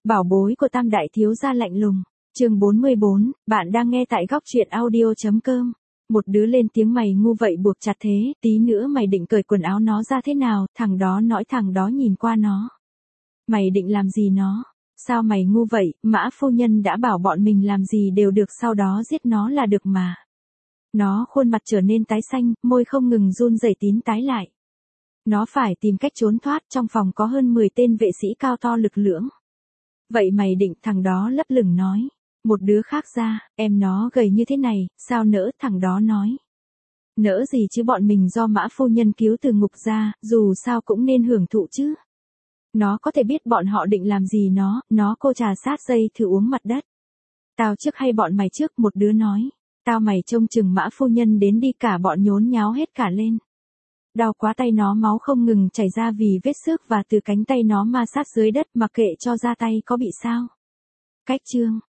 Bảo bối của Tam đại thiếu gia lạnh lùng. Chương 44, bạn đang nghe tại góc truyện audio.com. Một đứa lên tiếng mày ngu vậy buộc chặt thế, tí nữa mày định cởi quần áo nó ra thế nào, thằng đó nói thằng đó nhìn qua nó. Mày định làm gì nó? Sao mày ngu vậy, Mã phu nhân đã bảo bọn mình làm gì đều được sau đó giết nó là được mà. Nó khuôn mặt trở nên tái xanh, môi không ngừng run rẩy tín tái lại. Nó phải tìm cách trốn thoát, trong phòng có hơn 10 tên vệ sĩ cao to lực lưỡng. Vậy mày định, thằng đó lấp lửng nói. Một đứa khác ra, em nó gầy như thế này, sao nỡ, thằng đó nói. Nỡ gì chứ, bọn mình do Mã phu nhân cứu từ ngục ra, dù sao cũng nên hưởng thụ chứ. Nó có thể biết bọn họ định làm gì nó cô trà sát dây thử uống mặt đất. Tao trước hay bọn mày trước, một đứa nói. Tao mày trông chừng Mã phu nhân đến đi, cả bọn nhốn nháo hết cả lên. Đau quá, tay nó máu không ngừng chảy ra vì vết xước và từ cánh tay nó ma sát dưới đất, mặc kệ cho ra tay có bị sao. Cách chương